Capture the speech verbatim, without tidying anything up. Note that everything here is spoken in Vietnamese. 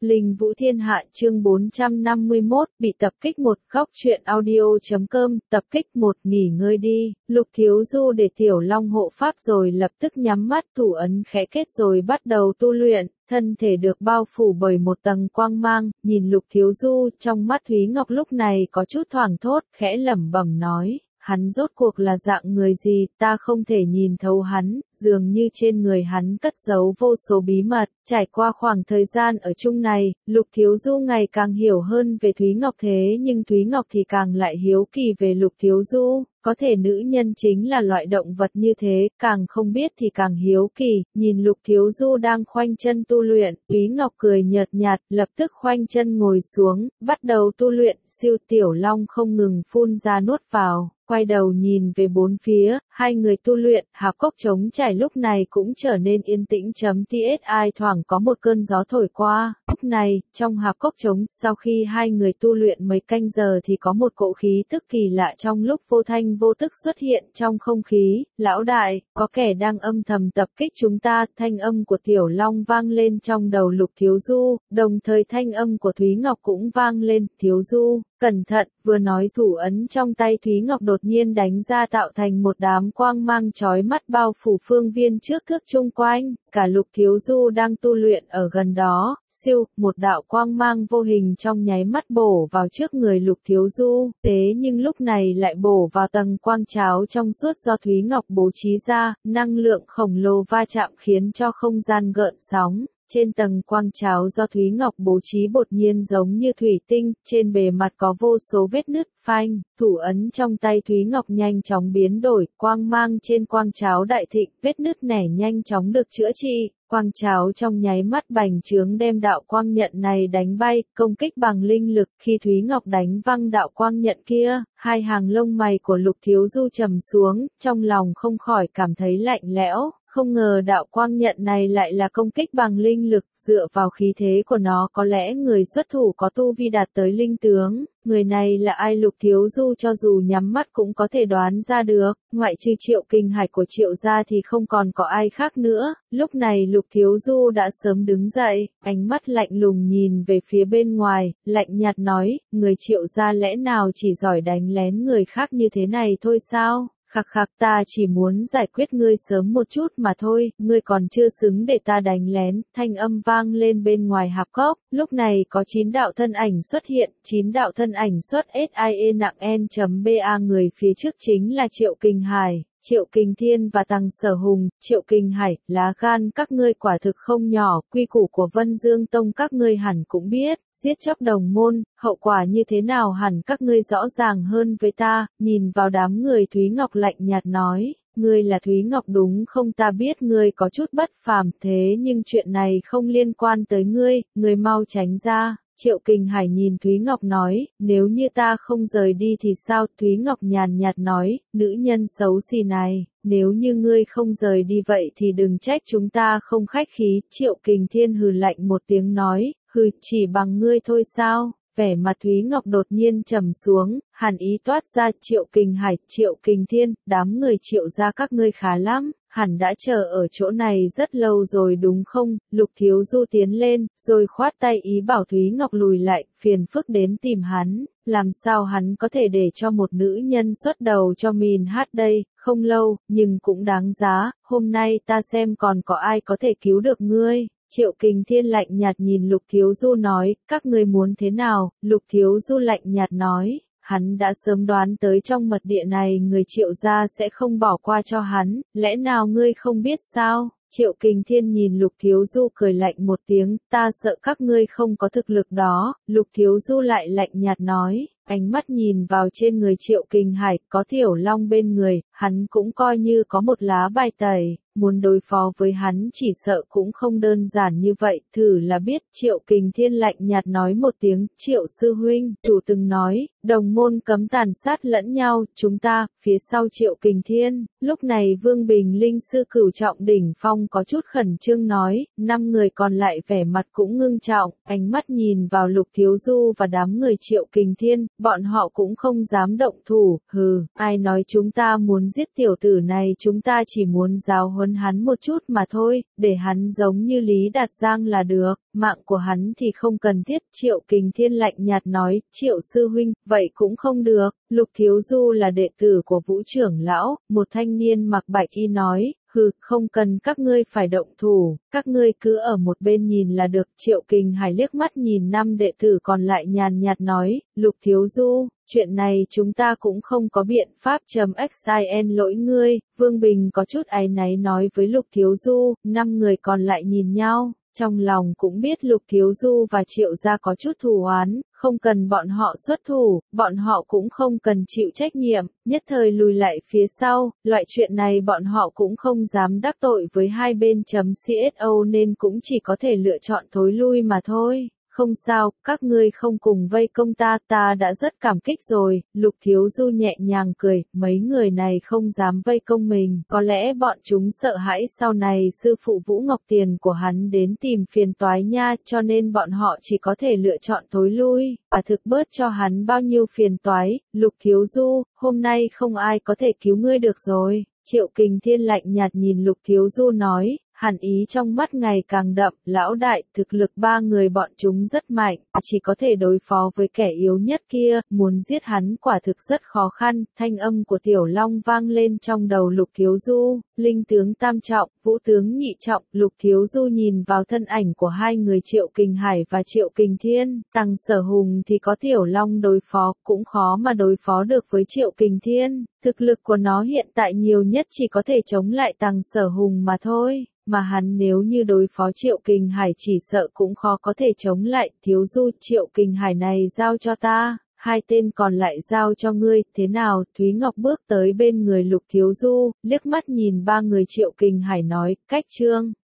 Linh Vũ Thiên Hạ chương bốn trăm năm mươi mốt, bị tập kích một, góc truyện audio.com, tập kích một, nghỉ ngơi đi, Lục Thiếu Du để Tiểu Long hộ pháp rồi lập tức nhắm mắt thủ ấn khẽ kết rồi bắt đầu tu luyện, thân thể được bao phủ bởi một tầng quang mang, nhìn Lục Thiếu Du, trong mắt Thúy Ngọc lúc này có chút thoảng thốt, khẽ lẩm bẩm nói. Hắn rốt cuộc là dạng người gì, ta không thể nhìn thấu hắn, dường như trên người hắn cất giấu vô số bí mật. Trải qua khoảng thời gian ở chung này, Lục Thiếu Du ngày càng hiểu hơn về Thúy Ngọc thế nhưng Thúy Ngọc thì càng lại hiếu kỳ về Lục Thiếu Du. Có thể nữ nhân chính là loại động vật như thế, càng không biết thì càng hiếu kỳ, nhìn Lục Thiếu Du đang khoanh chân tu luyện, Thúy Ngọc cười nhợt nhạt, lập tức khoanh chân ngồi xuống, bắt đầu tu luyện, siêu Tiểu Long không ngừng phun ra nuốt vào. Quay đầu nhìn về bốn phía, hai người tu luyện, hạp cốc trống trải lúc này cũng trở nên yên tĩnh. Tsi thoảng có một cơn gió thổi qua, lúc này, trong hạp cốc trống, sau khi hai người tu luyện mấy canh giờ thì có một cỗ khí tức kỳ lạ trong lúc vô thanh vô tức xuất hiện trong không khí. Lão đại, có kẻ đang âm thầm tập kích chúng ta, thanh âm của Tiểu Long vang lên trong đầu Lục Thiếu Du, đồng thời thanh âm của Thúy Ngọc cũng vang lên, Thiếu Du. Cẩn thận, vừa nói thủ ấn trong tay Thúy Ngọc đột nhiên đánh ra tạo thành một đám quang mang chói mắt bao phủ phương viên trước thước chung quanh, cả Lục Thiếu Du đang tu luyện ở gần đó, siêu, một đạo quang mang vô hình trong nháy mắt bổ vào trước người Lục Thiếu Du, thế nhưng lúc này lại bổ vào tầng quang cháo trong suốt do Thúy Ngọc bố trí ra, năng lượng khổng lồ va chạm khiến cho không gian gợn sóng. Trên tầng quang cháo do Thúy Ngọc bố trí bột nhiên giống như thủy tinh, trên bề mặt có vô số vết nứt, phanh, thủ ấn trong tay Thúy Ngọc nhanh chóng biến đổi, quang mang trên quang cháo đại thịnh, vết nứt nẻ nhanh chóng được chữa trị, quang cháo trong nháy mắt bành trướng đem đạo quang nhận này đánh bay, công kích bằng linh lực, khi Thúy Ngọc đánh văng đạo quang nhận kia, hai hàng lông mày của Lục Thiếu Du trầm xuống, trong lòng không khỏi cảm thấy lạnh lẽo. Không ngờ đạo quang nhận này lại là công kích bằng linh lực, dựa vào khí thế của nó có lẽ người xuất thủ có tu vi đạt tới linh tướng, người này là ai? Lục Thiếu Du cho dù nhắm mắt cũng có thể đoán ra được, ngoại trừ Triệu Kình Hải của Triệu gia thì không còn có ai khác nữa, lúc này Lục Thiếu Du đã sớm đứng dậy, ánh mắt lạnh lùng nhìn về phía bên ngoài, lạnh nhạt nói, người Triệu gia lẽ nào chỉ giỏi đánh lén người khác như thế này thôi sao? Khắc khắc, ta chỉ muốn giải quyết ngươi sớm một chút mà thôi, ngươi còn chưa xứng để ta đánh lén, thanh âm vang lên bên ngoài hạp cốc, lúc này có chín đạo thân ảnh xuất hiện, chín đạo thân ảnh xuất SIE nặng N.ba người phía trước chính là Triệu Kình Hải. Triệu Kình Thiên và Tăng Sở Hùng, Triệu Kình Hải, lá gan các ngươi quả thực không nhỏ, quy củ của Vân Dương Tông các ngươi hẳn cũng biết, giết chóc đồng môn, hậu quả như thế nào hẳn các ngươi rõ ràng hơn với ta, nhìn vào đám người Thúy Ngọc lạnh nhạt nói, ngươi là Thúy Ngọc đúng không? Ta biết ngươi có chút bất phàm thế nhưng chuyện này không liên quan tới ngươi, ngươi mau tránh ra. Triệu Kình Hải nhìn Thúy Ngọc nói, nếu như ta không rời đi thì sao? Thúy Ngọc nhàn nhạt nói, nữ nhân xấu xí này, nếu như ngươi không rời đi vậy thì đừng trách chúng ta không khách khí. Triệu Kình Thiên hừ lạnh một tiếng nói, hừ, chỉ bằng ngươi thôi sao? Vẻ mặt Thúy Ngọc đột nhiên trầm xuống, hàn ý toát ra. Triệu Kình Hải, Triệu Kình Thiên, đám người Triệu gia các ngươi khá lắm, hẳn đã chờ ở chỗ này rất lâu rồi đúng không? Lục Thiếu Du tiến lên, rồi khoát tay ý bảo Thúy Ngọc lùi lại, phiền phức đến tìm hắn, làm sao hắn có thể để cho một nữ nhân xuất đầu cho mình hát đây, không lâu, nhưng cũng đáng giá, hôm nay ta xem còn có ai có thể cứu được ngươi. Triệu Kình Thiên lạnh nhạt nhìn Lục Thiếu Du nói, các ngươi muốn thế nào? Lục Thiếu Du lạnh nhạt nói, hắn đã sớm đoán tới trong mật địa này người Triệu gia sẽ không bỏ qua cho hắn, lẽ nào ngươi không biết sao? Triệu Kình Thiên nhìn Lục Thiếu Du cười lạnh một tiếng, ta sợ các ngươi không có thực lực đó. Lục Thiếu Du lại lạnh nhạt nói, ánh mắt nhìn vào trên người Triệu Kình Hải, có Tiểu Long bên người, hắn cũng coi như có một lá bài tẩy, muốn đối phó với hắn chỉ sợ cũng không đơn giản như vậy, thử là biết. Triệu Kình Thiên lạnh nhạt nói một tiếng, Triệu sư huynh, chủ từng nói, đồng môn cấm tàn sát lẫn nhau, chúng ta, phía sau Triệu Kình Thiên, lúc này Vương Bình Linh sư cửu trọng đỉnh phong có chút khẩn trương nói, năm người còn lại vẻ mặt cũng ngưng trọng, ánh mắt nhìn vào Lục Thiếu Du và đám người Triệu Kình Thiên, bọn họ cũng không dám động thủ, hừ, ai nói chúng ta muốn giết tiểu tử này, chúng ta chỉ muốn giáo huấn huấn hắn một chút mà thôi, để hắn giống như Lý Đạt Giang là được, mạng của hắn thì không cần thiết. Triệu Kình Thiên lạnh nhạt nói, Triệu sư huynh, vậy cũng không được. Lục Thiếu Du là đệ tử của Vũ trưởng lão, một thanh niên mặc bạch y nói, hừ, không cần các ngươi phải động thủ, các ngươi cứ ở một bên nhìn là được. Triệu Kình Hải liếc mắt nhìn năm đệ tử còn lại nhàn nhạt nói, Lục Thiếu Du, chuyện này chúng ta cũng không có biện pháp. Chấm xin lỗi ngươi. Vương Bình có chút áy náy nói với Lục Thiếu Du. Năm người còn lại nhìn nhau, trong lòng cũng biết Lục Thiếu Du và Triệu gia có chút thù oán, không cần bọn họ xuất thủ, bọn họ cũng không cần chịu trách nhiệm, nhất thời lùi lại phía sau. Loại chuyện này bọn họ cũng không dám đắc tội với hai bên. Chấm xô nên cũng chỉ có thể lựa chọn thối lui mà thôi. Không sao, các ngươi không cùng vây công ta, ta đã rất cảm kích rồi. Lục Thiếu Du nhẹ nhàng cười, mấy người này không dám vây công mình, có lẽ bọn chúng sợ hãi sau này sư phụ Vũ Ngọc Tiền của hắn đến tìm phiền toái nha, cho nên bọn họ chỉ có thể lựa chọn thối lui, và thực bớt cho hắn bao nhiêu phiền toái. Lục Thiếu Du, hôm nay không ai có thể cứu ngươi được rồi. Triệu Kình Thiên lạnh nhạt nhìn Lục Thiếu Du nói, hàn ý trong mắt ngày càng đậm, lão đại, thực lực ba người bọn chúng rất mạnh, chỉ có thể đối phó với kẻ yếu nhất kia, muốn giết hắn quả thực rất khó khăn. Thanh âm của Tiểu Long vang lên trong đầu Lục Thiếu Du, linh tướng tam trọng, vũ tướng nhị trọng. Lục Thiếu Du nhìn vào thân ảnh của hai người Triệu Kình Hải và Triệu Kình Thiên, Tăng Sở Hùng thì có Tiểu Long đối phó, cũng khó mà đối phó được với Triệu Kình Thiên, thực lực của nó hiện tại nhiều nhất chỉ có thể chống lại Tăng Sở Hùng mà thôi. Mà hắn nếu như đối phó Triệu Kình Hải chỉ sợ cũng khó có thể chống lại. Thiếu Du, Triệu Kình Hải này giao cho ta, hai tên còn lại giao cho ngươi, thế nào? Thúy Ngọc bước tới bên người Lục Thiếu Du, liếc mắt nhìn ba người Triệu Kình Hải nói, cách trương.